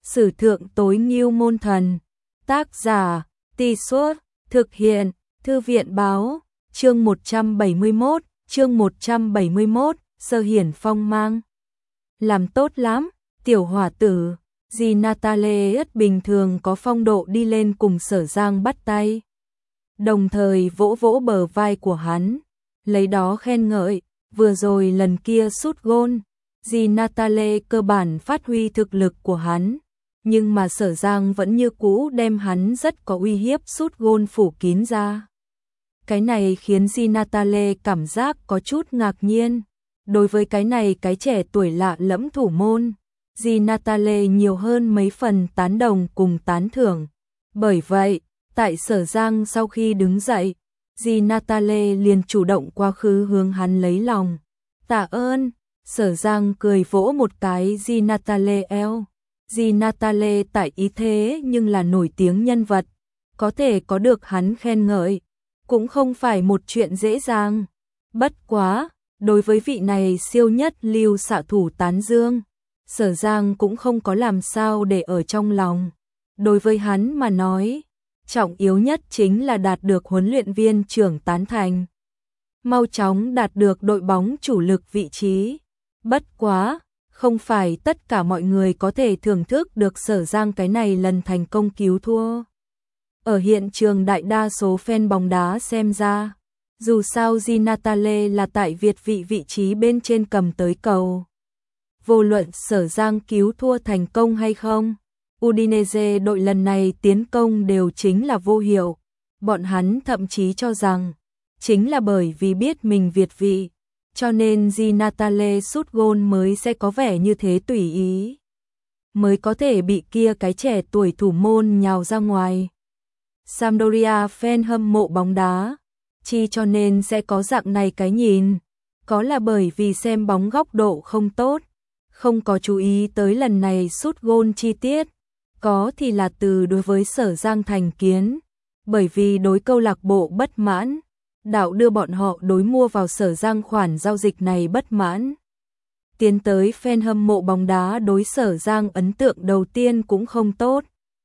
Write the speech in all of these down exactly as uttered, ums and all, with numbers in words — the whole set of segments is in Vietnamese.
Sử thượng tối ngưu môn thần. Tác giả, Tì Suốt, thực hiện, Thư viện Báo, chương một trăm bảy mươi mốt, chương một trăm bảy mươi mốt, Sơ Hiển Phong Mang. Làm tốt lắm, tiểu hỏa tử, dì Natalie bình thường có phong độ đi lên cùng Sở Giang bắt tay. Đồng thời vỗ vỗ bờ vai của hắn, lấy đó khen ngợi, vừa rồi lần kia sút gôn, dì Natalie cơ bản phát huy thực lực của hắn, nhưng mà Sở Giang vẫn như cũ đem hắn rất có uy hiếp sút gôn phủ kín ra. Cái này khiến dì Natalie cảm giác có chút ngạc nhiên. Đối với cái này cái trẻ tuổi lạ lẫm thủ môn, dì Natalie nhiều hơn mấy phần tán đồng cùng tán thưởng. Bởi vậy, tại Sở Giang sau khi đứng dậy, dì Natalie liền chủ động qua khứ hướng hắn lấy lòng. Tạ ơn, Sở Giang cười vỗ một cái dì Natalie eo. Dì Natalie tại ý thế nhưng là nổi tiếng nhân vật, có thể có được hắn khen ngợi, cũng không phải một chuyện dễ dàng. Bất quá, đối với vị này siêu nhất lưu xạ thủ tán dương, Sở Giang cũng không có làm sao để ở trong lòng. Đối với hắn mà nói, trọng yếu nhất chính là đạt được huấn luyện viên trưởng tán thành, mau chóng đạt được đội bóng chủ lực vị trí. Bất quá, không phải tất cả mọi người có thể thưởng thức được Sở Giang cái này lần thành công cứu thua. Ở hiện trường đại đa số fan bóng đá xem ra, dù sao Di Natale là tại Việt vị vị trí bên trên cầm tới cầu. Vô luận Sở Giang cứu thua thành công hay không, Udinese đội lần này tiến công đều chính là vô hiệu. Bọn hắn thậm chí cho rằng, chính là bởi vì biết mình Việt vị, cho nên Di Natale sút gôn mới sẽ có vẻ như thế tùy ý, mới có thể bị kia cái trẻ tuổi thủ môn nhào ra ngoài. Sampdoria fan hâm mộ bóng đá, chi cho nên sẽ có dạng này cái nhìn, có là bởi vì xem bóng góc độ không tốt, không có chú ý tới lần này sút gôn chi tiết, có thì là từ đối với Sở Giang thành kiến, bởi vì đối câu lạc bộ bất mãn, đạo đưa bọn họ đối mua vào Sở Giang khoản giao dịch này bất mãn. Tiến tới fan hâm mộ bóng đá đối Sở Giang ấn tượng đầu tiên cũng không tốt.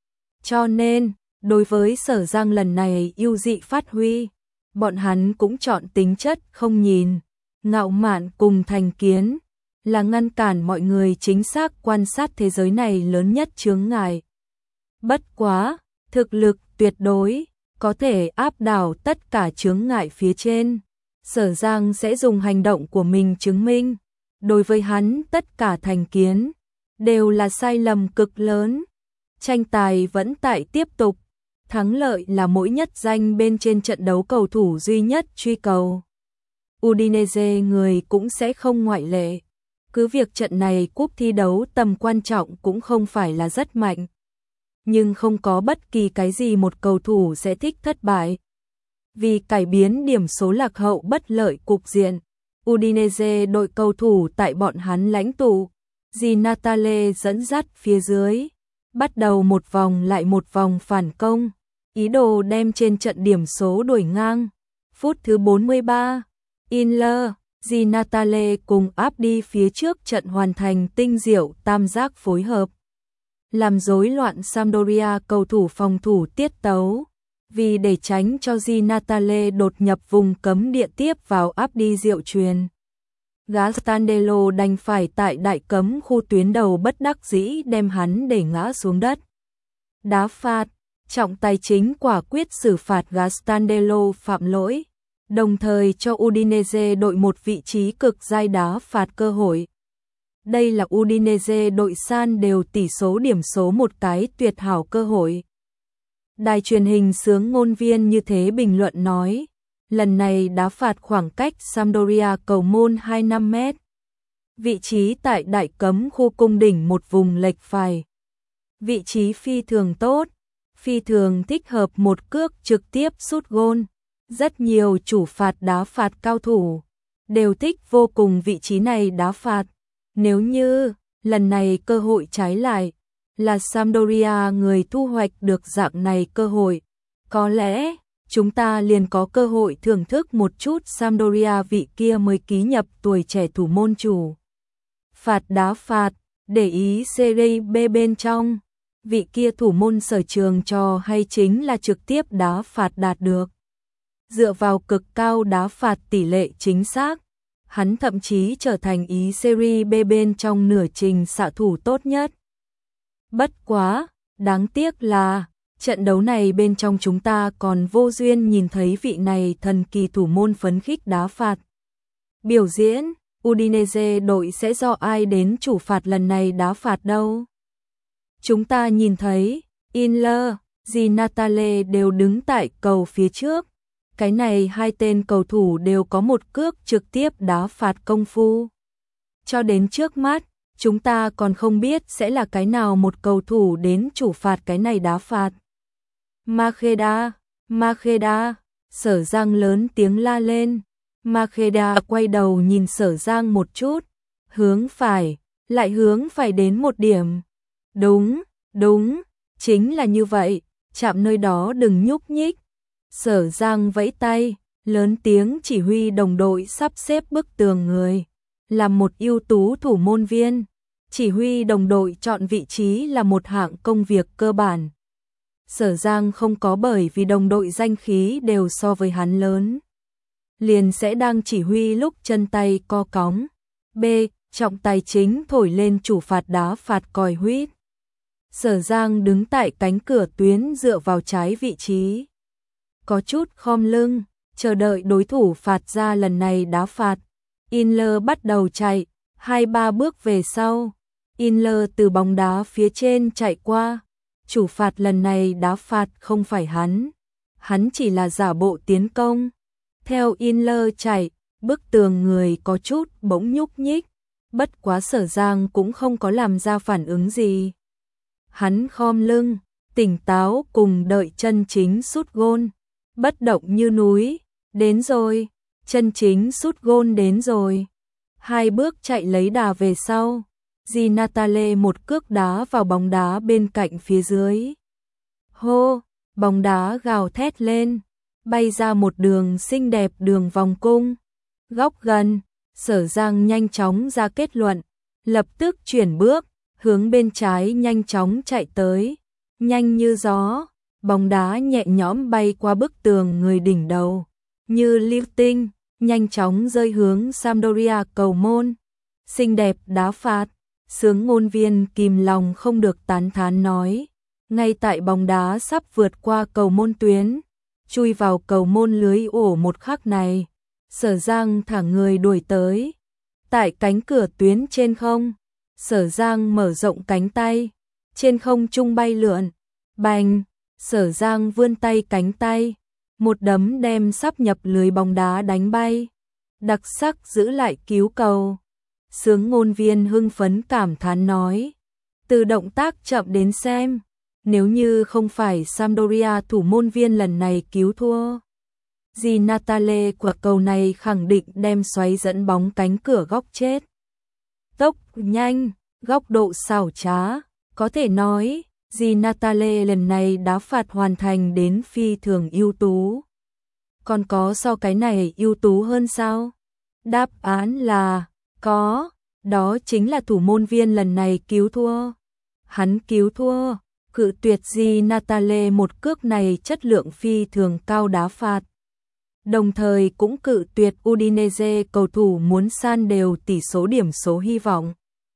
Cho nên, đối với Sở Giang lần này ưu dị phát huy, bọn hắn cũng chọn tính chất không nhìn, ngạo mạn cùng thành kiến, là ngăn cản mọi người chính xác quan sát thế giới này lớn nhất chướng ngại. Bất quá, thực lực tuyệt đối, có thể áp đảo tất cả chướng ngại phía trên. Sở Giang sẽ dùng hành động của mình chứng minh, đối với hắn tất cả thành kiến, đều là sai lầm cực lớn. Tranh tài vẫn tại tiếp tục, thắng lợi là mỗi nhất danh bên trên trận đấu cầu thủ duy nhất truy cầu. Udinese người cũng sẽ không ngoại lệ. Cứ việc trận này cúp thi đấu tầm quan trọng cũng không phải là rất mạnh, nhưng không có bất kỳ cái gì một cầu thủ sẽ thích thất bại. Vì cải biến điểm số lạc hậu bất lợi cục diện, Udinese đội cầu thủ tại bọn hắn lãnh tụ Di Natale dẫn dắt phía dưới, bắt đầu một vòng lại một vòng phản công, ý đồ đem trên trận điểm số đuổi ngang. Phút thứ bốn mươi ba, Inler, Di Natale cùng áp đi phía trước trận hoàn thành tinh diệu tam giác phối hợp, làm rối loạn Sampdoria cầu thủ phòng thủ tiết tấu, vì để tránh cho Di Natale đột nhập vùng cấm địa tiếp vào áp đi diệu truyền. Gastandello đành phải tại đại cấm khu tuyến đầu bất đắc dĩ đem hắn để ngã xuống đất. Đá phạt, trọng tài chính quả quyết xử phạt Gastandello phạm lỗi, đồng thời cho Udinese đội một vị trí cực giai đá phạt cơ hội. Đây là Udinese đội san đều tỷ số điểm số một cái tuyệt hảo cơ hội. Đài truyền hình xướng ngôn viên như thế bình luận nói, lần này đá phạt khoảng cách Sampdoria cầu môn hai mươi lăm mét. Vị trí tại đại cấm khu cung đỉnh một vùng lệch phải. Vị trí phi thường tốt, phi thường thích hợp một cước trực tiếp sút gôn. Rất nhiều chủ phạt đá phạt cao thủ đều thích vô cùng vị trí này đá phạt. Nếu như lần này cơ hội trái lại là Sampdoria người thu hoạch được dạng này cơ hội, có lẽ chúng ta liền có cơ hội thưởng thức một chút Sampdoria vị kia mới ký nhập tuổi trẻ thủ môn chủ. Phạt đá phạt, để ý Serie B bên trong, vị kia thủ môn Sở Trường cho hay chính là trực tiếp đá phạt đạt được. Dựa vào cực cao đá phạt tỷ lệ chính xác, hắn thậm chí trở thành ý Serie B bên trong nửa trình xạ thủ tốt nhất. Bất quá, đáng tiếc là, trận đấu này bên trong chúng ta còn vô duyên nhìn thấy vị này thần kỳ thủ môn phấn khích đá phạt. Biểu diễn, Udinese đội sẽ do ai đến chủ phạt lần này đá phạt đâu? Chúng ta nhìn thấy, Inler, Di Natale đều đứng tại cầu phía trước. Cái này hai tên cầu thủ đều có một cước trực tiếp đá phạt công phu. Cho đến trước mắt, chúng ta còn không biết sẽ là cái nào một cầu thủ đến chủ phạt cái này đá phạt. Makheda, Makheda, Sở Giang lớn tiếng la lên. Makheda quay đầu nhìn Sở Giang một chút, hướng phải, lại hướng phải đến một điểm. Đúng, đúng, chính là như vậy, chạm nơi đó đừng nhúc nhích. Sở Giang vẫy tay, lớn tiếng chỉ huy đồng đội sắp xếp bức tường người, làm một ưu tú thủ môn viên. Chỉ huy đồng đội chọn vị trí là một hạng công việc cơ bản. Sở Giang không có bởi vì đồng đội danh khí đều so với hắn lớn, liền sẽ đang chỉ huy lúc chân tay co cóng. B. Trọng tài chính thổi lên chủ phạt đá phạt còi huýt. Sở Giang đứng tại cánh cửa tuyến dựa vào trái vị trí, có chút khom lưng, chờ đợi đối thủ phạt ra lần này đá phạt. Inler bắt đầu chạy, hai ba bước về sau. Inler từ bóng đá phía trên chạy qua. Chủ phạt lần này đá phạt không phải hắn, hắn chỉ là giả bộ tiến công. Theo Inler chạy, bức tường người có chút bỗng nhúc nhích, bất quá Sở Giang cũng không có làm ra phản ứng gì. Hắn khom lưng, tỉnh táo cùng đợi chân chính sút gôn, bất động như núi. Đến rồi, chân chính sút gôn đến rồi. Hai bước chạy lấy đà về sau. Di Natale một cước đá vào bóng đá bên cạnh phía dưới. Hô, bóng đá gào thét lên, bay ra một đường xinh đẹp đường vòng cung. Góc gần, Sở Giang nhanh chóng ra kết luận, lập tức chuyển bước, hướng bên trái nhanh chóng chạy tới. Nhanh như gió, bóng đá nhẹ nhõm bay qua bức tường người đỉnh đầu, như lưu tinh, nhanh chóng rơi hướng Sampdoria cầu môn. Xinh đẹp đá phạt. Sướng ngôn viên kìm lòng không được tán thán nói, ngay tại bóng đá sắp vượt qua cầu môn tuyến, chui vào cầu môn lưới ổ một khắc này, Sở Giang thả người đuổi tới. Tại cánh cửa tuyến trên không, Sở Giang mở rộng cánh tay, trên không trung bay lượn, bành, Sở Giang vươn tay cánh tay, một đấm đem sắp nhập lưới bóng đá đánh bay. Đặc sắc giữ lại cứu cầu. Sướng ngôn viên hưng phấn cảm thán nói, từ động tác chậm đến xem, nếu như không phải Sampdoria thủ môn viên lần này cứu thua, Di Natale quả cầu này khẳng định đem xoáy dẫn bóng cánh cửa góc chết. Tốc nhanh, góc độ xảo trá, có thể nói, Di Natale lần này đá phạt hoàn thành đến phi thường ưu tú. Còn có so cái này ưu tú hơn sao? Đáp án là có, đó chính là thủ môn viên lần này cứu thua. Hắn cứu thua, cự tuyệt Di Natale một cước này chất lượng phi thường cao đá phạt. Đồng thời cũng cự tuyệt Udinese cầu thủ muốn san đều tỷ số điểm số hy vọng.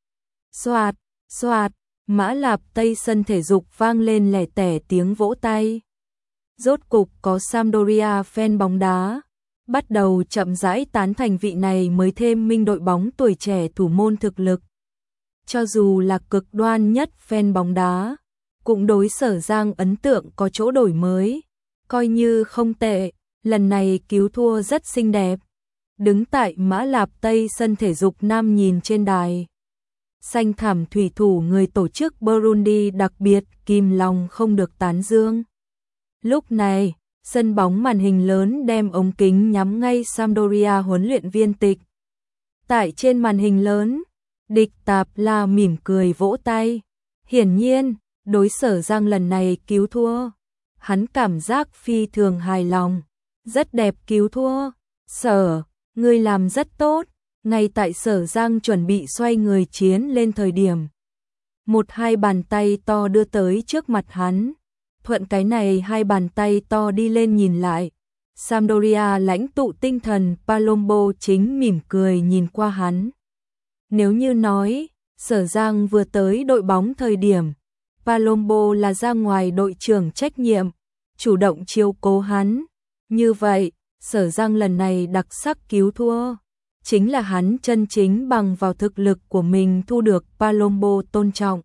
Xoạt, xoạt, Mã Lạp Tây sân thể dục vang lên lẻ tẻ tiếng vỗ tay. Rốt cục có Sampdoria fan bóng đá bắt đầu chậm rãi tán thành vị này mới thêm minh đội bóng tuổi trẻ thủ môn thực lực. Cho dù là cực đoan nhất fan bóng đá, cũng đối Sở Giang ấn tượng có chỗ đổi mới, coi như không tệ, lần này cứu thua rất xinh đẹp. Đứng tại Mã Lạp Tây sân thể dục nam nhìn trên đài, xanh thảm thủy thủ người tổ chức Burundi đặc biệt kìm lòng không được tán dương. Lúc này, sân bóng màn hình lớn đem ống kính nhắm ngay Sampdoria huấn luyện viên Tịch. Tại trên màn hình lớn, Địch Tạp La mỉm cười vỗ tay. Hiển nhiên, đối Sở Giang lần này cứu thua, hắn cảm giác phi thường hài lòng. Rất đẹp cứu thua. Sở, ngươi làm rất tốt. Ngay tại Sở Giang chuẩn bị xoay người chiến lên thời điểm, Một hai bàn tay to đưa tới trước mặt hắn. Thuận cái này hai bàn tay to đi lên nhìn lại. Sampdoria lãnh tụ tinh thần Palombo chính mỉm cười nhìn qua hắn. Nếu như nói, Sở Giang vừa tới đội bóng thời điểm, Palombo là ra ngoài đội trưởng trách nhiệm, chủ động chiếu cố hắn. Như vậy, Sở Giang lần này đặc sắc cứu thua, chính là hắn chân chính bằng vào thực lực của mình thu được Palombo tôn trọng.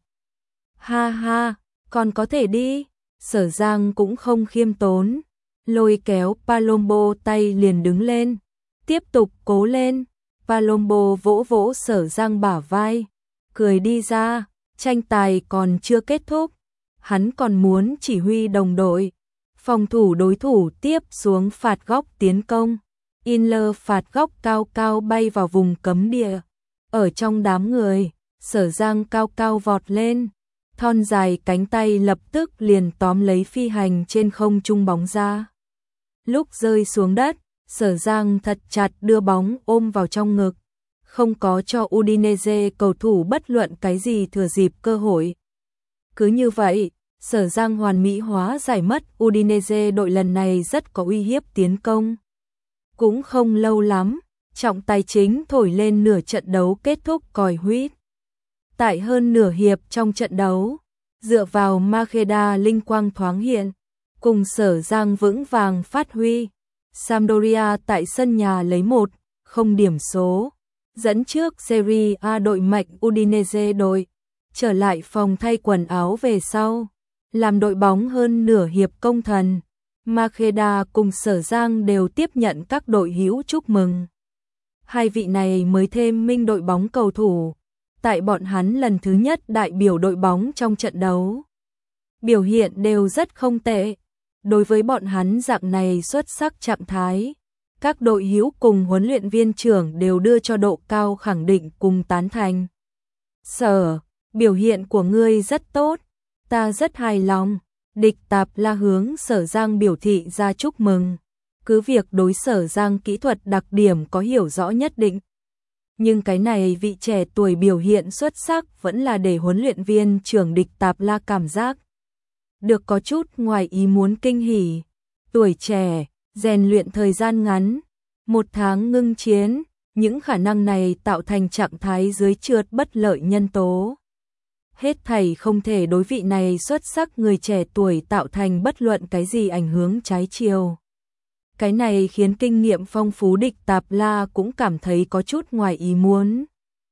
Ha ha, còn có thể đi. Sở Giang cũng không khiêm tốn, lôi kéo Palombo tay liền đứng lên, tiếp tục cố lên. Palombo vỗ vỗ Sở Giang bả vai, cười đi ra, tranh tài còn chưa kết thúc, hắn còn muốn chỉ huy đồng đội, phòng thủ đối thủ tiếp xuống phạt góc tiến công. Inler phạt góc cao cao bay vào vùng cấm địa, ở trong đám người, Sở Giang cao cao vọt lên, thon dài cánh tay lập tức liền tóm lấy phi hành trên không trung bóng ra. Lúc rơi xuống đất, Sở Giang thật chặt đưa bóng ôm vào trong ngực, không có cho Udinese cầu thủ bất luận cái gì thừa dịp cơ hội. Cứ như vậy, Sở Giang hoàn mỹ hóa giải mất Udinese đội lần này rất có uy hiếp tiến công. Cũng không lâu lắm, trọng tài chính thổi lên nửa trận đấu kết thúc còi huýt. Tại hơn nửa hiệp trong trận đấu, dựa vào Makheda linh quang thoáng hiện, cùng Sở Giang vững vàng phát huy, Sampdoria tại sân nhà lấy một không điểm số, dẫn trước Serie A đội mạnh Udinese đội, trở lại phòng thay quần áo về sau, làm đội bóng hơn nửa hiệp công thần. Makheda cùng Sở Giang đều tiếp nhận các đội hữu chúc mừng. Hai vị này mới thêm minh đội bóng cầu thủ, tại bọn hắn lần thứ nhất đại biểu đội bóng trong trận đấu. Biểu hiện đều rất không tệ. Đối với bọn hắn dạng này xuất sắc trạng thái, các đội hữu cùng huấn luyện viên trưởng đều đưa cho độ cao khẳng định cùng tán thành. Sở, biểu hiện của ngươi rất tốt, ta rất hài lòng. Địch Tạp La hướng Sở Giang biểu thị ra chúc mừng. Cứ việc đối Sở Giang kỹ thuật đặc điểm có hiểu rõ nhất định, nhưng cái này vị trẻ tuổi biểu hiện xuất sắc vẫn là để huấn luyện viên trưởng Địch Tạp La cảm giác được có chút ngoài ý muốn kinh hỉ. Tuổi trẻ, rèn luyện thời gian ngắn, một tháng ngưng chiến, những khả năng này tạo thành trạng thái dưới trượt bất lợi nhân tố. Hết thảy không thể đối vị này xuất sắc người trẻ tuổi tạo thành bất luận cái gì ảnh hưởng trái chiều. Cái này khiến kinh nghiệm phong phú Địch Tạp La cũng cảm thấy có chút ngoài ý muốn.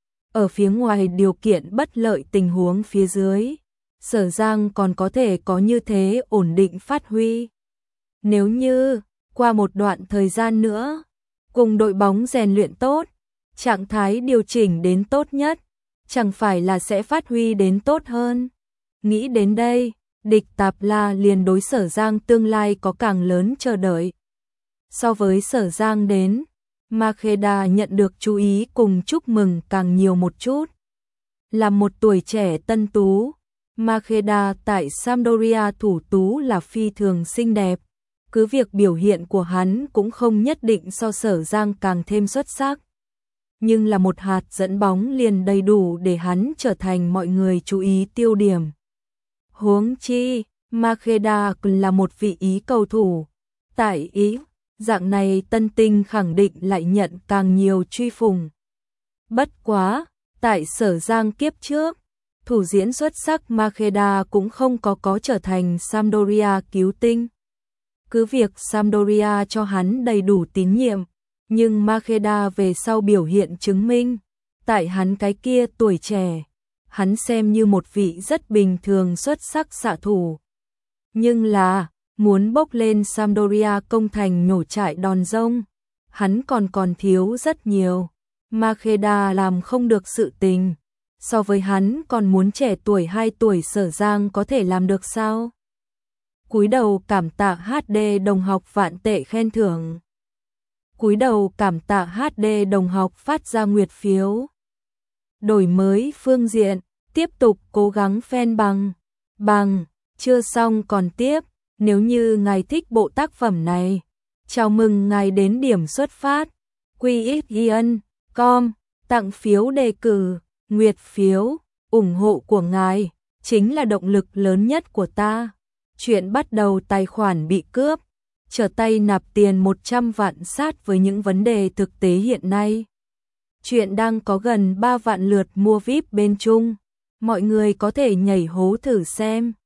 Ở phía ngoài điều kiện bất lợi tình huống phía dưới, Sở Giang còn có thể có như thế ổn định phát huy. Nếu như, qua một đoạn thời gian nữa, cùng đội bóng rèn luyện tốt, trạng thái điều chỉnh đến tốt nhất, chẳng phải là sẽ phát huy đến tốt hơn. Nghĩ đến đây, Địch Tạp La liền đối Sở Giang tương lai có càng lớn chờ đợi. So với Sở Giang đến, Makheda nhận được chú ý cùng chúc mừng càng nhiều một chút. Là một tuổi trẻ tân tú, Makheda tại Sampdoria thủ tú là phi thường xinh đẹp. Cứ việc biểu hiện của hắn cũng không nhất định so Sở Giang càng thêm xuất sắc, nhưng là một hạt dẫn bóng liền đầy đủ để hắn trở thành mọi người chú ý tiêu điểm. Huống chi, Makheda là một vị Ý cầu thủ. Tại Ý, dạng này tân tinh khẳng định lại nhận càng nhiều truy phùng. Bất quá, tại Sở Giang kiếp trước, thủ diễn xuất sắc Makheda cũng không có có trở thành Sampdoria cứu tinh. Cứ việc Sampdoria cho hắn đầy đủ tín nhiệm, nhưng Makheda về sau biểu hiện chứng minh, tại hắn cái kia tuổi trẻ, hắn xem như một vị rất bình thường xuất sắc xạ thủ. Nhưng là, muốn bốc lên Sampdoria công thành nhổ trại đòn rông, hắn còn còn thiếu rất nhiều. Makheda làm không được sự tình, so với hắn còn muốn trẻ tuổi hai tuổi Sở Giang có thể làm được sao? Cúi đầu cảm tạ hát đê đồng học vạn tệ khen thưởng. Cúi đầu cảm tạ hát đê đồng học phát ra nguyệt phiếu. Đổi mới phương diện, tiếp tục cố gắng fan bằng. Bằng, chưa xong còn tiếp, nếu như ngài thích bộ tác phẩm này. Chào mừng ngài đến điểm xuất phát. quy ích i en chấm com, tặng phiếu đề cử, nguyệt phiếu. ủng hộ của ngài chính là động lực lớn nhất của ta. Chuyện bắt đầu tài khoản bị cướp, trở tay nạp tiền một trăm vạn sát với những vấn đề thực tế hiện nay. Chuyện đang có gần ba vạn lượt mua vi ai pi bên Trung. Mọi người có thể nhảy hố thử xem.